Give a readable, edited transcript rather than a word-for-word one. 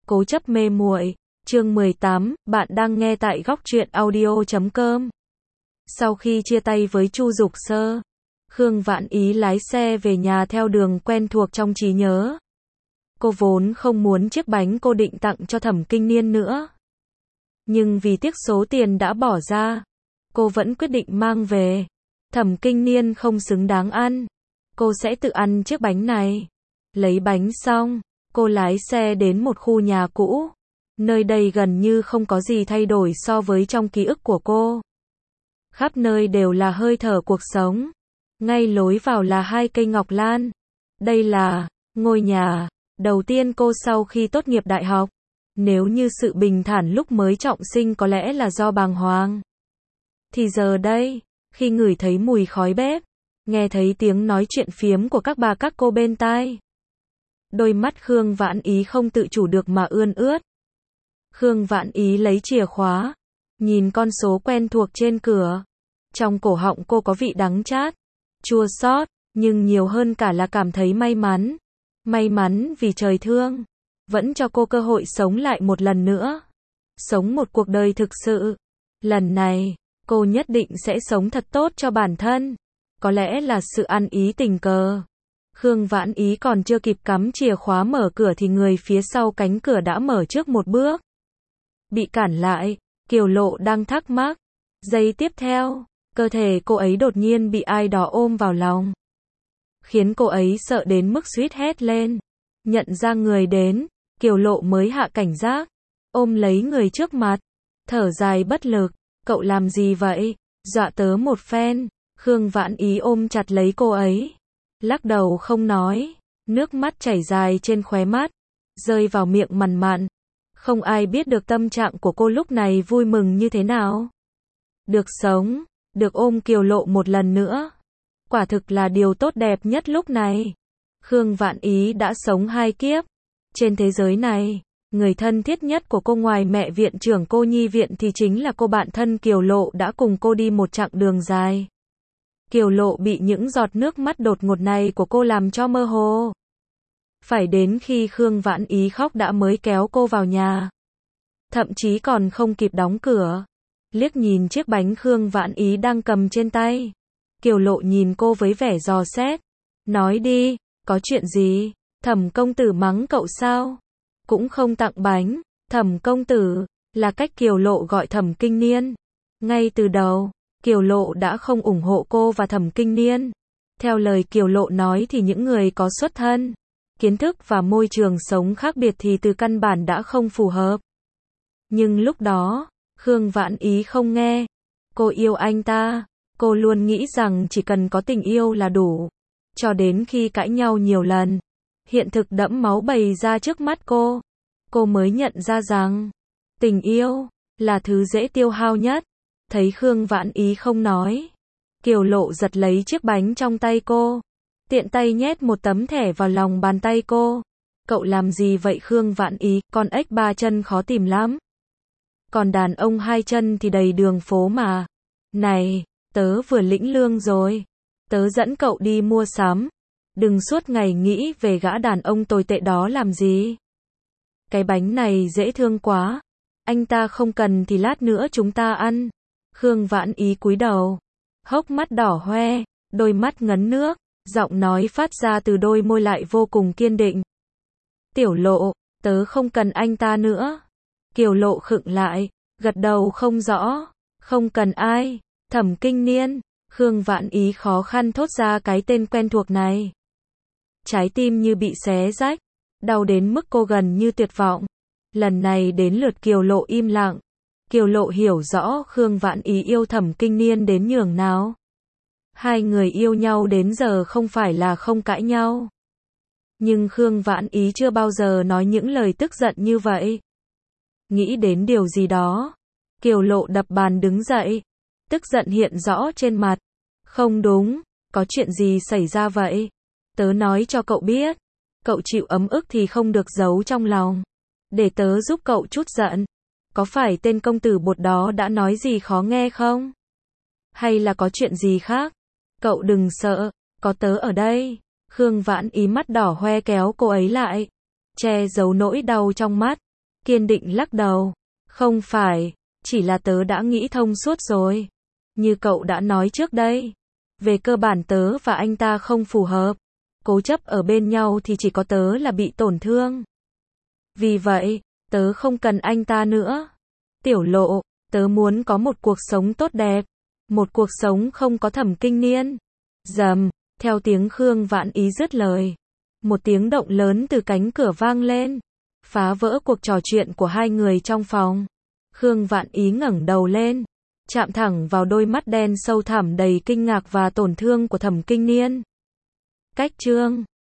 Cố chấp mê muội, chương 18, bạn đang nghe tại góc truyện audio.com. Sau khi chia tay với Chu Dục Sơ, Khương Vãn Ý lái xe về nhà theo đường quen thuộc trong trí nhớ. Cô vốn không muốn chiếc bánh cô định tặng cho Thẩm Kinh Niên nữa. Nhưng vì tiếc số tiền đã bỏ ra, cô vẫn quyết định mang về. Thẩm Kinh Niên không xứng đáng ăn. Cô sẽ tự ăn chiếc bánh này. Lấy bánh xong, cô lái xe đến một khu nhà cũ. Nơi đây gần như không có gì thay đổi so với trong ký ức của cô. Khắp nơi đều là hơi thở cuộc sống. Ngay lối vào là 2 cây ngọc lan. Đây là ngôi nhà đầu tiên cô sau khi tốt nghiệp đại học. Nếu như sự bình thản lúc mới trọng sinh có lẽ là do bàng hoàng, thì giờ đây, khi ngửi thấy mùi khói bếp, nghe thấy tiếng nói chuyện phiếm của các bà các cô bên tai, đôi mắt Khương Vãn Ý không tự chủ được mà ươn ướt. Khương Vãn Ý lấy chìa khóa, nhìn con số quen thuộc trên cửa. Trong cổ họng cô có vị đắng chát, chua xót, nhưng nhiều hơn cả là cảm thấy may mắn. May mắn vì trời thương, vẫn cho cô cơ hội sống lại một lần nữa. Sống một cuộc đời thực sự. Lần này, cô nhất định sẽ sống thật tốt cho bản thân. Có lẽ là sự ăn ý tình cờ. Khương Vãn Ý còn chưa kịp cắm chìa khóa mở cửa thì người phía sau cánh cửa đã mở trước một bước. Bị cản lại, Kiều Lộ đang thắc mắc. Giây tiếp theo, cơ thể cô ấy đột nhiên bị ai đó ôm vào lòng, khiến cô ấy sợ đến mức suýt hét lên. Nhận ra người đến, Kiều Lộ mới hạ cảnh giác, ôm lấy người trước mặt, thở dài bất lực. Cậu làm gì vậy? Dọa tớ một phen. Khương Vãn Ý ôm chặt lấy cô ấy, lắc đầu không nói, nước mắt chảy dài trên khóe mắt, rơi vào miệng mằn mặn. Không ai biết được tâm trạng của cô lúc này vui mừng như thế nào. Được sống, được ôm Kiều Lộ một lần nữa, quả thực là điều tốt đẹp nhất lúc này. Khương Vãn Ý đã sống 2 kiếp. Trên thế giới này, người thân thiết nhất của cô ngoài mẹ viện trưởng cô nhi viện thì chính là cô bạn thân Kiều Lộ đã cùng cô đi một chặng đường dài. Kiều Lộ bị những giọt nước mắt đột ngột này của cô làm cho mơ hồ. Phải đến khi Khương Vãn Ý khóc đã mới kéo cô vào nhà. Thậm chí còn không kịp đóng cửa. Liếc nhìn chiếc bánh Khương Vãn Ý đang cầm trên tay, Kiều Lộ nhìn cô với vẻ dò xét. Nói đi, có chuyện gì? Thẩm công tử mắng cậu sao? Cũng không tặng bánh. Thẩm công tử là cách Kiều Lộ gọi Thẩm Kinh Niên. Ngay từ đầu, Kiều Lộ đã không ủng hộ cô và Thẩm Kinh Niên. Theo lời Kiều Lộ nói thì những người có xuất thân, kiến thức và môi trường sống khác biệt thì từ căn bản đã không phù hợp. Nhưng lúc đó, Khương Vãn Ý không nghe. Cô yêu anh ta. Cô luôn nghĩ rằng chỉ cần có tình yêu là đủ. Cho đến khi cãi nhau nhiều lần, hiện thực đẫm máu bày ra trước mắt cô mới nhận ra rằng tình yêu là thứ dễ tiêu hao nhất. Thấy Khương Vãn Ý không nói, Kiều Lộ giật lấy chiếc bánh trong tay cô, tiện tay nhét một tấm thẻ vào lòng bàn tay cô. Cậu làm gì vậy Khương Vãn Ý? Con ếch 3 chân khó tìm lắm, còn đàn ông 2 chân thì đầy đường phố mà. Này, tớ vừa lĩnh lương rồi, tớ dẫn cậu đi mua sắm. Đừng suốt ngày nghĩ về gã đàn ông tồi tệ đó làm gì. Cái bánh này dễ thương quá, anh ta không cần thì lát nữa chúng ta ăn. Khương Vãn Ý cúi đầu, hốc mắt đỏ hoe, đôi mắt ngấn nước, giọng nói phát ra từ đôi môi lại vô cùng kiên định. Tiểu Lộ, tớ không cần anh ta nữa. Kiều Lộ khựng lại, gật đầu không rõ. Không cần ai? Thẩm Kinh Niên. Khương Vãn Ý khó khăn thốt ra cái tên quen thuộc này. Trái tim như bị xé rách, đau đến mức cô gần như tuyệt vọng. Lần này đến lượt Kiều Lộ im lặng. Kiều Lộ hiểu rõ Khương Vãn Ý yêu Thẩm Kinh Niên đến nhường nào. 2 người yêu nhau đến giờ không phải là không cãi nhau. Nhưng Khương Vãn Ý chưa bao giờ nói những lời tức giận như vậy. Nghĩ đến điều gì đó, Kiều Lộ đập bàn đứng dậy. Tức giận hiện rõ trên mặt. Không đúng, có chuyện gì xảy ra vậy? Tớ nói cho cậu biết. Cậu chịu ấm ức thì không được giấu trong lòng. Để tớ giúp cậu chút giận. Có phải tên công tử bột đó đã nói gì khó nghe không? Hay là có chuyện gì khác? Cậu đừng sợ, có tớ ở đây. Khương Vãn Ý mắt đỏ hoe kéo cô ấy lại, che giấu nỗi đau trong mắt. kiên định lắc đầu. Không phải, chỉ là tớ đã nghĩ thông suốt rồi. Như cậu đã nói trước đây. Về cơ bản tớ và anh ta không phù hợp. Cố chấp ở bên nhau thì chỉ có tớ là bị tổn thương. Vì vậy, tớ không cần anh ta nữa. Tiểu Lộ, tớ muốn có một cuộc sống tốt đẹp. Một cuộc sống không có Thẩm Kinh Niên. Rầm, theo tiếng Khương Vạn Ý dứt lời. Một tiếng động lớn từ cánh cửa vang lên. Phá vỡ cuộc trò chuyện của hai người trong phòng. Khương Vạn Ý ngẩng đầu lên. Chạm thẳng vào đôi mắt đen sâu thẳm đầy kinh ngạc và tổn thương của Thẩm Kinh Niên. Cách chương